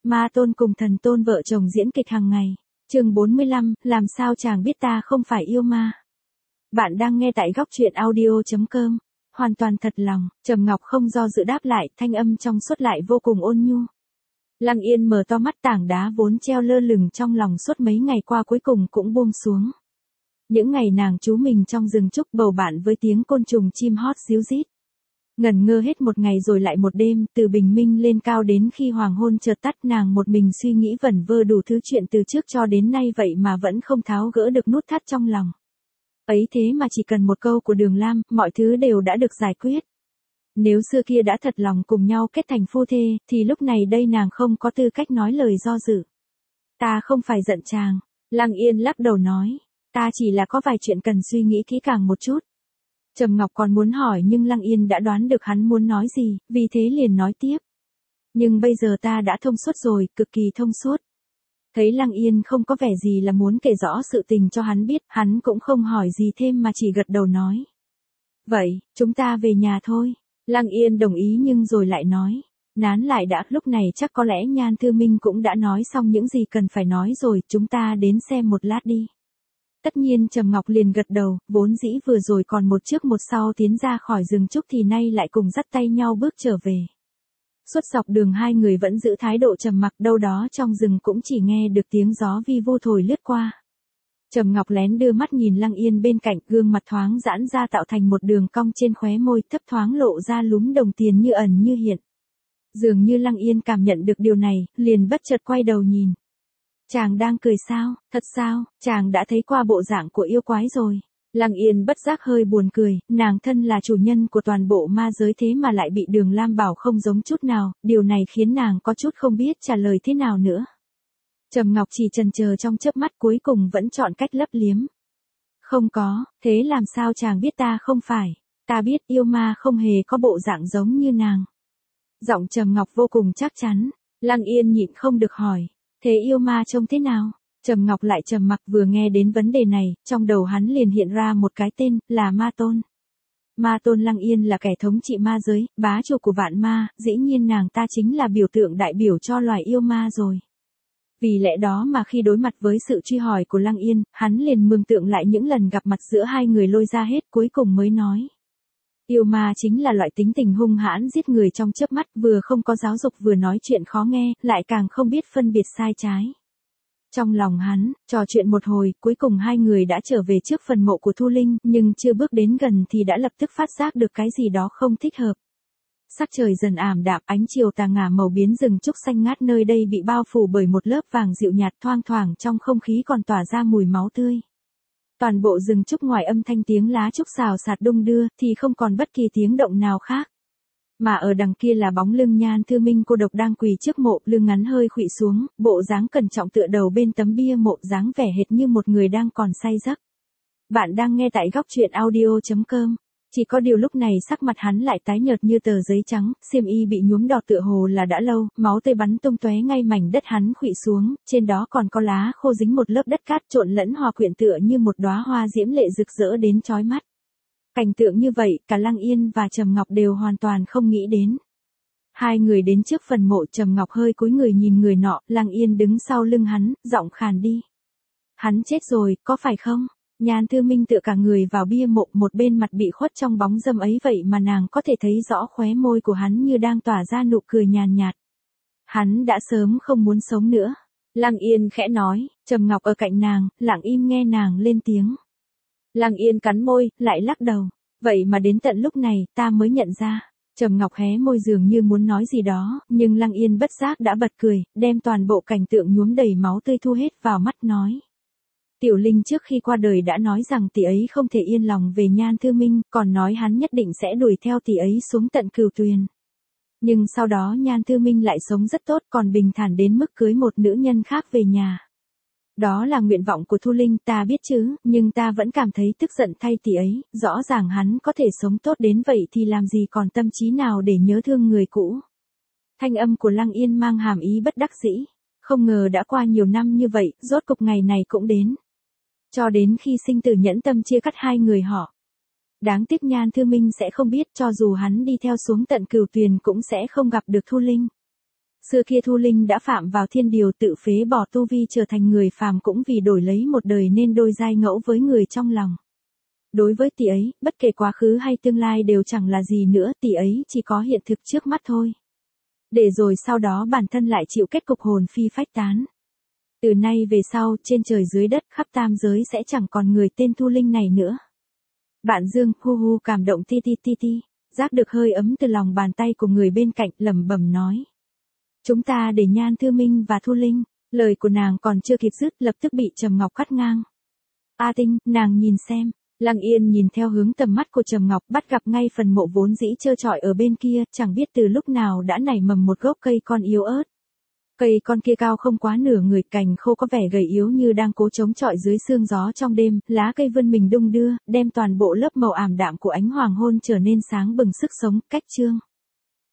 Ma Tôn cùng Thần Tôn vợ chồng diễn kịch hàng ngày. Chương 45, làm sao chàng biết ta không phải yêu ma. Bạn đang nghe tại góc truyện audio.com. Hoàn toàn thật lòng, Trầm Ngọc không do dự đáp lại, thanh âm trong suốt lại vô cùng ôn nhu. Lăng Yên mở to mắt, tảng đá vốn treo lơ lửng trong lòng suốt mấy ngày qua cuối cùng cũng buông xuống. Những ngày nàng trú mình trong rừng trúc bầu bạn với tiếng côn trùng chim hót ríu rít. Ngẩn ngơ hết một ngày rồi lại một đêm, từ bình minh lên cao đến khi hoàng hôn chợt tắt, nàng một mình suy nghĩ vẩn vơ đủ thứ chuyện từ trước cho đến nay vậy mà vẫn không tháo gỡ được nút thắt trong lòng. Ấy thế mà chỉ cần một câu của Đường Lam, mọi thứ đều đã được giải quyết. Nếu xưa kia đã thật lòng cùng nhau kết thành phu thê, thì lúc này đây nàng không có tư cách nói lời do dự. Ta không phải giận chàng, Lăng Yên lắc đầu nói, ta chỉ là có vài chuyện cần suy nghĩ kỹ càng một chút. Trầm Ngọc còn muốn hỏi nhưng Lăng Yên đã đoán được hắn muốn nói gì, vì thế liền nói tiếp. Nhưng bây giờ ta đã thông suốt rồi, cực kỳ thông suốt. Thấy Lăng Yên không có vẻ gì là muốn kể rõ sự tình cho hắn biết, hắn cũng không hỏi gì thêm mà chỉ gật đầu nói. Vậy, chúng ta về nhà thôi. Lăng Yên đồng ý nhưng rồi lại nói. Nán lại đã, lúc này chắc có lẽ Nhan Thư Minh cũng đã nói xong những gì cần phải nói rồi, chúng ta đến xem một lát đi. Tất nhiên Trầm Ngọc liền gật đầu, vốn dĩ vừa rồi còn một trước một sau tiến ra khỏi rừng trúc thì nay lại cùng dắt tay nhau bước trở về. Suốt dọc đường hai người vẫn giữ thái độ trầm mặc, đâu đó trong rừng cũng chỉ nghe được tiếng gió vi vu thổi lướt qua. Trầm Ngọc lén đưa mắt nhìn Lăng Yên bên cạnh, gương mặt thoáng giãn ra tạo thành một đường cong trên khóe môi, thấp thoáng lộ ra lúm đồng tiền như ẩn như hiện. Dường như Lăng Yên cảm nhận được điều này, liền bất chợt quay đầu nhìn. Chàng đang cười sao, thật sao, chàng đã thấy qua bộ dạng của yêu quái rồi. Lăng Yên bất giác hơi buồn cười, nàng thân là chủ nhân của toàn bộ ma giới thế mà lại bị Đường Lam bảo không giống chút nào, điều này khiến nàng có chút không biết trả lời thế nào nữa. Trầm Ngọc chỉ chần chờ trong chớp mắt cuối cùng vẫn chọn cách lấp liếm. Không có, thế làm sao chàng biết ta không phải, ta biết yêu ma không hề có bộ dạng giống như nàng. Giọng Trầm Ngọc vô cùng chắc chắn, Lăng Yên nhịn không được hỏi, thế yêu ma trông thế nào? Trầm Ngọc lại trầm mặc, vừa nghe đến vấn đề này, trong đầu hắn liền hiện ra một cái tên, là Ma Tôn. Ma Tôn Lăng Yên là kẻ thống trị ma giới, bá chủ của vạn ma, dĩ nhiên nàng ta chính là biểu tượng đại biểu cho loài yêu ma rồi. Vì lẽ đó mà khi đối mặt với sự truy hỏi của Lăng Yên, hắn liền mường tượng lại những lần gặp mặt giữa hai người lôi ra hết, cuối cùng mới nói. Yêu ma chính là loại tính tình hung hãn giết người trong chớp mắt, vừa không có giáo dục vừa nói chuyện khó nghe, lại càng không biết phân biệt sai trái. Trong lòng hắn, trò chuyện một hồi, cuối cùng hai người đã trở về trước phần mộ của Thu Linh, nhưng chưa bước đến gần thì đã lập tức phát giác được cái gì đó không thích hợp. Sắc trời dần ảm đạm, ánh chiều tà ngả màu biến rừng trúc xanh ngát nơi đây bị bao phủ bởi một lớp vàng dịu nhạt, thoang thoảng trong không khí còn tỏa ra mùi máu tươi. Toàn bộ rừng trúc ngoài âm thanh tiếng lá trúc xào xạc đung đưa thì không còn bất kỳ tiếng động nào khác. Mà ở đằng kia là bóng lưng Nhan Thư Minh cô độc đang quỳ trước mộ, lưng ngắn hơi khuỵu xuống, bộ dáng cẩn trọng tựa đầu bên tấm bia mộ, dáng vẻ hệt như một người đang còn say giấc. Bạn đang nghe tại góc truyện audio.com. Chỉ có điều lúc này sắc mặt hắn lại tái nhợt như tờ giấy trắng, xiêm y bị nhuốm đỏ tựa hồ là đã lâu, máu tươi bắn tung tóe ngay mảnh đất hắn khuỵu xuống, trên đó còn có lá khô dính một lớp đất cát trộn lẫn hòa quyện tựa như một đóa hoa diễm lệ rực rỡ đến chói mắt. Cảnh tượng như vậy, cả Lăng Yên và Trầm Ngọc đều hoàn toàn không nghĩ đến. Hai người đến trước phần mộ, Trầm Ngọc hơi cúi người nhìn người nọ, Lăng Yên đứng sau lưng hắn, giọng khàn đi. Hắn chết rồi, có phải không? Nhan Thư Minh tựa cả người vào bia mộ, một bên mặt bị khuất trong bóng râm ấy vậy mà nàng có thể thấy rõ khóe môi của hắn như đang tỏa ra nụ cười nhàn nhạt. Hắn đã sớm không muốn sống nữa. Lăng Yên khẽ nói, Trầm Ngọc ở cạnh nàng, lặng im nghe nàng lên tiếng. Lăng Yên cắn môi, lại lắc đầu. Vậy mà đến tận lúc này, ta mới nhận ra. Trầm Ngọc hé môi dường như muốn nói gì đó, nhưng Lăng Yên bất giác đã bật cười, đem toàn bộ cảnh tượng nhuốm đầy máu tươi thu hết vào mắt nói. Tiểu Linh trước khi qua đời đã nói rằng tỷ ấy không thể yên lòng về Nhan Thư Minh, còn nói hắn nhất định sẽ đuổi theo tỷ ấy xuống tận Cửu Tuyền. Nhưng sau đó Nhan Thư Minh lại sống rất tốt, còn bình thản đến mức cưới một nữ nhân khác về nhà. Đó là nguyện vọng của Thu Linh, ta biết chứ, nhưng ta vẫn cảm thấy tức giận thay tỷ ấy, rõ ràng hắn có thể sống tốt đến vậy thì làm gì còn tâm trí nào để nhớ thương người cũ. Thanh âm của Lăng Yên mang hàm ý bất đắc dĩ, không ngờ đã qua nhiều năm như vậy, rốt cục ngày này cũng đến. Cho đến khi sinh tử nhẫn tâm chia cắt hai người họ. Đáng tiếc Nhan Thư Minh sẽ không biết, cho dù hắn đi theo xuống tận Cửu Tuyền cũng sẽ không gặp được Thu Linh. Xưa kia Thu Linh đã phạm vào thiên điều tự phế bỏ tu vi trở thành người phàm cũng vì đổi lấy một đời nên đôi giai ngẫu với người trong lòng. Đối với tỷ ấy, bất kể quá khứ hay tương lai đều chẳng là gì nữa, tỷ ấy chỉ có hiện thực trước mắt thôi. Để rồi sau đó bản thân lại chịu kết cục hồn phi phách tán. Từ nay về sau, trên trời dưới đất khắp tam giới sẽ chẳng còn người tên Thu Linh này nữa. Bạn Dương, hu hu cảm động ti ti ti ti, giác được hơi ấm từ lòng bàn tay của người bên cạnh, lẩm bẩm nói. Chúng ta để Nhan Thư Minh và Thu Linh, lời của nàng còn chưa kịp dứt lập tức bị Trầm Ngọc cắt ngang. A Tinh, nàng nhìn xem. Lăng Yên nhìn theo hướng tầm mắt của Trầm Ngọc bắt gặp ngay phần mộ vốn dĩ trơ trọi ở bên kia, chẳng biết từ lúc nào đã nảy mầm một gốc cây con yếu ớt. Cây con kia cao không quá nửa người, cành khô có vẻ gầy yếu như đang cố chống chọi dưới sương gió trong đêm, lá cây vươn mình đung đưa, đem toàn bộ lớp màu ảm đạm của ánh hoàng hôn trở nên sáng bừng sức sống, cách trương.